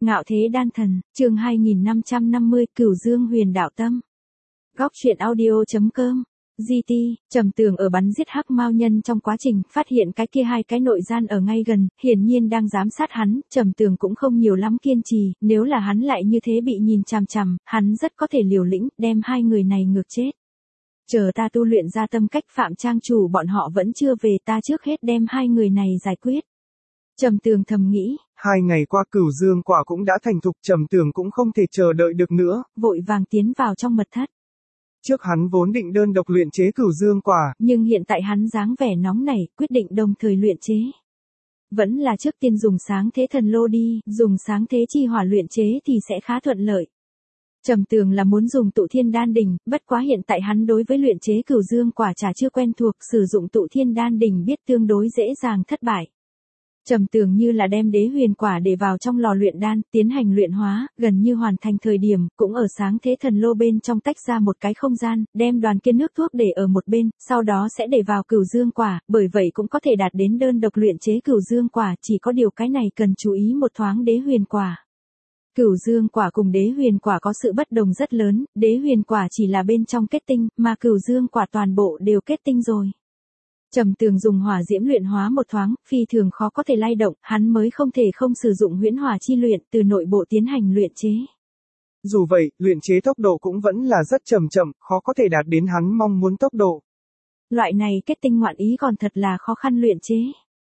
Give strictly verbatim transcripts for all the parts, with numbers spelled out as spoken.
Ngạo thế đan thần, chương hai nghìn năm trăm năm mươi, Cửu Dương Huyền Đạo Tâm. Góc truyện audio chấm com. giê tê, Trầm Tường ở bắn giết hắc mao nhân trong quá trình phát hiện cái kia hai cái nội gian ở ngay gần, hiển nhiên đang giám sát hắn, Trầm Tường cũng không nhiều lắm kiên trì, nếu là hắn lại như thế bị nhìn chằm chằm, hắn rất có thể liều lĩnh, đem hai người này ngược chết. Chờ ta tu luyện ra tâm cách, Phạm trang chủ bọn họ vẫn chưa về, ta trước hết đem hai người này giải quyết. Trầm Tường thầm nghĩ. Hai ngày qua Cửu Dương quả cũng đã thành thục, Trầm Tường cũng không thể chờ đợi được nữa. Vội vàng tiến vào trong mật thất. Trước hắn vốn định đơn độc luyện chế Cửu Dương quả. Nhưng hiện tại hắn dáng vẻ nóng nảy, quyết định đồng thời luyện chế. Vẫn là trước tiên dùng sáng thế thần lô đi, dùng sáng thế chi hỏa luyện chế thì sẽ khá thuận lợi. Trầm Tường là muốn dùng tụ thiên đan đỉnh, bất quá hiện tại hắn đối với luyện chế Cửu Dương quả trà chưa quen thuộc, sử dụng tụ thiên đan đỉnh biết tương đối dễ dàng thất bại. Trầm Tường như là đem đế huyền quả để vào trong lò luyện đan, tiến hành luyện hóa, gần như hoàn thành thời điểm, cũng ở sáng thế thần lô bên trong tách ra một cái không gian, đem đoàn kia nước thuốc để ở một bên, sau đó sẽ để vào Cửu Dương quả, bởi vậy cũng có thể đạt đến đơn độc luyện chế Cửu Dương quả, chỉ có điều cái này cần chú ý một thoáng đế huyền quả. Cửu Dương quả cùng đế huyền quả có sự bất đồng rất lớn, đế huyền quả chỉ là bên trong kết tinh, mà Cửu Dương quả toàn bộ đều kết tinh rồi. Trầm Tường dùng hỏa diễm luyện hóa một thoáng, phi thường khó có thể lay động, hắn mới không thể không sử dụng huyễn hỏa chi luyện, từ nội bộ tiến hành luyện chế. Dù vậy, luyện chế tốc độ cũng vẫn là rất chậm chậm, khó có thể đạt đến hắn mong muốn tốc độ. Loại này kết tinh ngoạn ý còn thật là khó khăn luyện chế.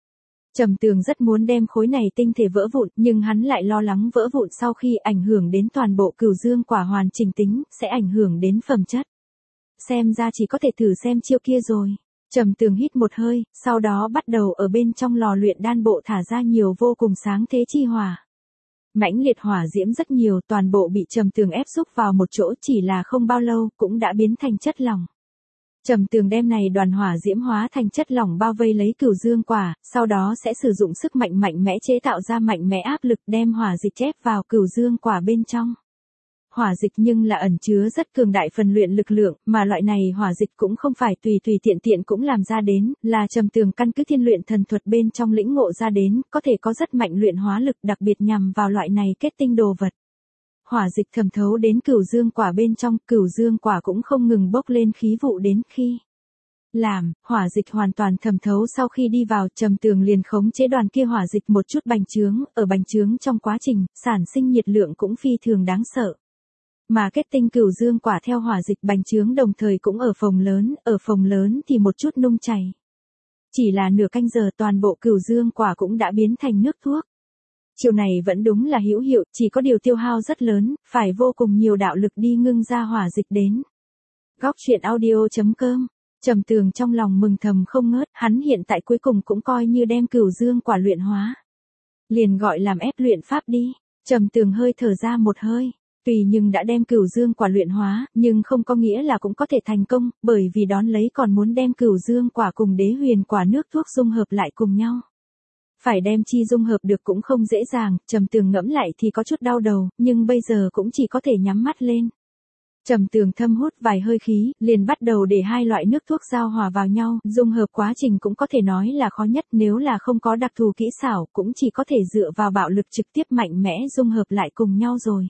Trầm Tường rất muốn đem khối này tinh thể vỡ vụn, nhưng hắn lại lo lắng vỡ vụn sau khi ảnh hưởng đến toàn bộ Cửu Dương quả hoàn chỉnh tính, sẽ ảnh hưởng đến phẩm chất. Xem ra chỉ có thể thử xem chiêu kia rồi. Trầm Tường hít một hơi, sau đó bắt đầu ở bên trong lò luyện đan bộ thả ra nhiều vô cùng sáng thế chi hỏa. Mãnh liệt hỏa diễm rất nhiều, toàn bộ bị Trầm Tường ép xúc vào một chỗ, chỉ là không bao lâu, cũng đã biến thành chất lỏng. Trầm Tường đem này đoàn hỏa diễm hóa thành chất lỏng bao vây lấy Cửu Dương quả, sau đó sẽ sử dụng sức mạnh mạnh mẽ chế tạo ra mạnh mẽ áp lực đem hỏa dịch ép vào Cửu Dương quả bên trong. Hỏa dịch nhưng là ẩn chứa rất cường đại phần luyện lực lượng, mà loại này hỏa dịch cũng không phải tùy tùy tiện tiện cũng làm ra đến, là Trầm Tường căn cứ thiên luyện thần thuật bên trong lĩnh ngộ ra đến, có thể có rất mạnh luyện hóa lực đặc biệt nhằm vào loại này kết tinh đồ vật. Hỏa dịch thẩm thấu đến Cửu Dương quả bên trong, Cửu Dương quả cũng không ngừng bốc lên khí vụ đến khi làm, hỏa dịch hoàn toàn thẩm thấu sau khi đi vào, Trầm Tường liền khống chế đoàn kia hỏa dịch một chút bành trướng, ở bành trướng trong quá trình, sản sinh nhiệt lượng cũng phi thường đáng sợ. Mà kết tinh Cửu Dương quả theo hỏa dịch bành trướng đồng thời cũng ở phòng lớn, ở phòng lớn thì một chút nung chảy. Chỉ là nửa canh giờ toàn bộ Cửu Dương quả cũng đã biến thành nước thuốc. Chiều này vẫn đúng là hữu hiệu, chỉ có điều tiêu hao rất lớn, phải vô cùng nhiều đạo lực đi ngưng ra hỏa dịch đến. Góc truyện audio chấm com. Trầm Tường trong lòng mừng thầm không ngớt, hắn hiện tại cuối cùng cũng coi như đem Cửu Dương quả luyện hóa. Liền gọi làm ép luyện pháp đi. Trầm Tường hơi thở ra một hơi. Tùy nhưng đã đem Cửu Dương quả luyện hóa, nhưng không có nghĩa là cũng có thể thành công, bởi vì đón lấy còn muốn đem Cửu Dương quả cùng đế huyền quả nước thuốc dung hợp lại cùng nhau. Phải đem chi dung hợp được cũng không dễ dàng, Trầm Tường ngẫm lại thì có chút đau đầu, nhưng bây giờ cũng chỉ có thể nhắm mắt lên. Trầm Tường thâm hút vài hơi khí, liền bắt đầu để hai loại nước thuốc giao hòa vào nhau, dung hợp quá trình cũng có thể nói là khó nhất, nếu là không có đặc thù kỹ xảo, cũng chỉ có thể dựa vào bạo lực trực tiếp mạnh mẽ dung hợp lại cùng nhau rồi.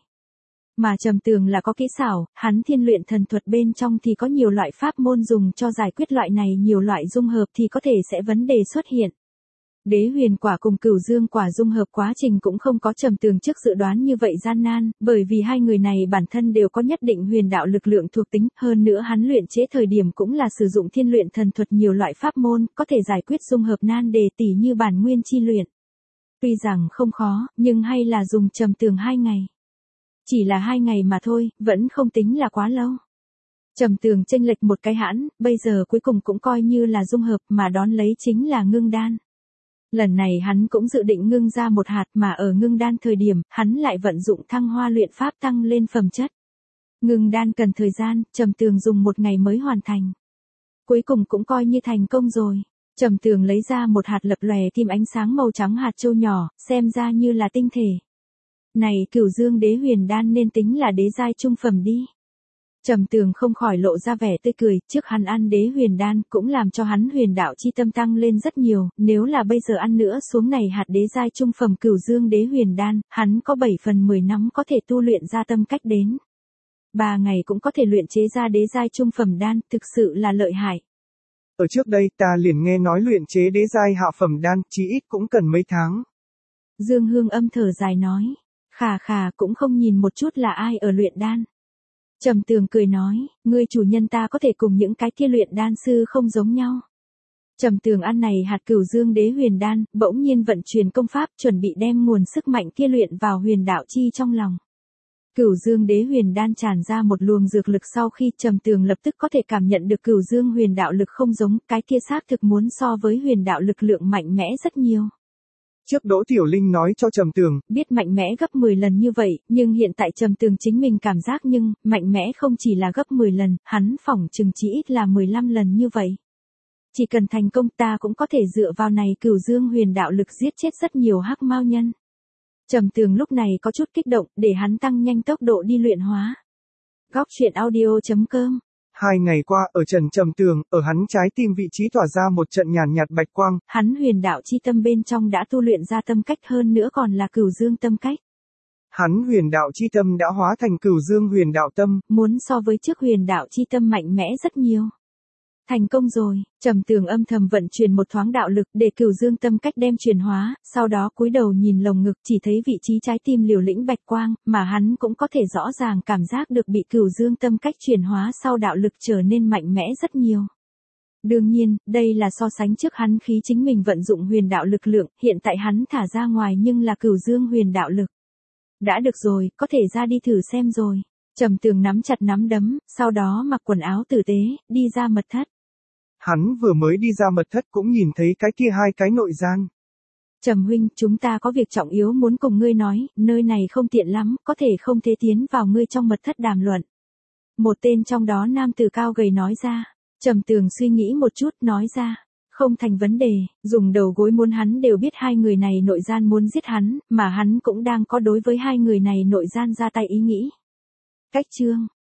Mà Trầm Tường là có kỹ xảo, hắn thiên luyện thần thuật bên trong thì có nhiều loại pháp môn dùng cho giải quyết loại này, nhiều loại dung hợp thì có thể sẽ vấn đề xuất hiện. Đế huyền quả cùng Cửu Dương quả dung hợp quá trình cũng không có Trầm Tường trước dự đoán như vậy gian nan, bởi vì hai người này bản thân đều có nhất định huyền đạo lực lượng thuộc tính, hơn nữa hắn luyện chế thời điểm cũng là sử dụng thiên luyện thần thuật nhiều loại pháp môn, có thể giải quyết dung hợp nan đề tỉ như bản nguyên chi luyện. Tuy rằng không khó, nhưng hay là dùng Trầm Tường hai ngày. Chỉ là hai ngày mà thôi, vẫn không tính là quá lâu. Trầm Tường chênh lệch một cái hãn, bây giờ cuối cùng cũng coi như là dung hợp, mà đón lấy chính là ngưng đan. Lần này hắn cũng dự định ngưng ra một hạt, mà ở ngưng đan thời điểm, hắn lại vận dụng thăng hoa luyện pháp tăng lên phẩm chất. Ngưng đan cần thời gian, Trầm Tường dùng một ngày mới hoàn thành. Cuối cùng cũng coi như thành công rồi. Trầm Tường lấy ra một hạt lập lòe kim ánh sáng màu trắng hạt châu nhỏ, xem ra như là tinh thể. Này Cửu Dương đế huyền đan nên tính là đế giai trung phẩm đi. Trầm Tường không khỏi lộ ra vẻ tươi cười, trước hắn ăn đế huyền đan cũng làm cho hắn huyền đạo chi tâm tăng lên rất nhiều, nếu là bây giờ ăn nữa xuống này hạt đế giai trung phẩm cửu dương đế huyền đan, hắn có bảy phần mười năm có thể tu luyện ra tâm cách đến. Ba ngày cũng có thể luyện chế ra đế giai trung phẩm đan, thực sự là lợi hại. Ở trước đây ta liền nghe nói luyện chế đế giai hạ phẩm đan, chí ít cũng cần mấy tháng. Dương Hương âm thở dài nói, khà khà cũng không nhìn một chút là ai ở luyện đan. Trầm Tường cười nói, ngươi chủ nhân ta có thể cùng những cái kia luyện đan sư không giống nhau. Trầm Tường ăn này hạt cửu dương đế huyền đan, bỗng nhiên vận chuyển công pháp chuẩn bị đem nguồn sức mạnh kia luyện vào huyền đạo chi trong lòng. Cửu dương đế huyền đan tràn ra một luồng dược lực sau khi Trầm Tường lập tức có thể cảm nhận được cửu dương huyền đạo lực không giống, cái kia xác thực muốn so với huyền đạo lực lượng mạnh mẽ rất nhiều. Trước Đỗ Tiểu Linh nói cho Trầm Tường, biết mạnh mẽ gấp mười lần như vậy, nhưng hiện tại Trầm Tường chính mình cảm giác nhưng, mạnh mẽ không chỉ là gấp mười lần, hắn phỏng chừng chỉ ít là mười lăm lần như vậy. Chỉ cần thành công ta cũng có thể dựa vào này cửu dương huyền đạo lực giết chết rất nhiều hắc mao nhân. Trầm Tường lúc này có chút kích động, để hắn tăng nhanh tốc độ đi luyện hóa. Góc truyện audio chấm com. Hai ngày qua, ở Trần Trầm Tường, ở hắn trái tim vị trí tỏa ra một trận nhàn nhạt bạch quang. Hắn huyền đạo chi tâm bên trong đã tu luyện ra tâm cách, hơn nữa còn là cửu dương tâm cách. Hắn huyền đạo chi tâm đã hóa thành cửu dương huyền đạo tâm. Muốn so với trước huyền đạo chi tâm mạnh mẽ rất nhiều. Thành công rồi, Trầm Tường âm thầm vận chuyển một thoáng đạo lực để cửu dương tâm cách đem chuyển hóa, sau đó cúi đầu nhìn lồng ngực chỉ thấy vị trí trái tim liều lĩnh bạch quang, mà hắn cũng có thể rõ ràng cảm giác được bị cửu dương tâm cách chuyển hóa sau đạo lực trở nên mạnh mẽ rất nhiều. Đương nhiên, đây là so sánh trước hắn khí chính mình vận dụng huyền đạo lực lượng, hiện tại hắn thả ra ngoài nhưng là cửu dương huyền đạo lực. Đã được rồi, có thể ra đi thử xem rồi. Trầm Tường nắm chặt nắm đấm, sau đó mặc quần áo tử tế, đi ra mật thất. Hắn vừa mới đi ra mật thất cũng nhìn thấy cái kia hai cái nội gian. Trầm huynh, chúng ta có việc trọng yếu muốn cùng ngươi nói, nơi này không tiện lắm, có thể không thế tiến vào ngươi trong mật thất đàm luận. Một tên trong đó nam tử cao gầy nói ra. Trầm Tường suy nghĩ một chút nói ra. Không thành vấn đề, dùng đầu gối muốn hắn đều biết hai người này nội gian muốn giết hắn, mà hắn cũng đang có đối với hai người này nội gian ra tay ý nghĩ. Cách chương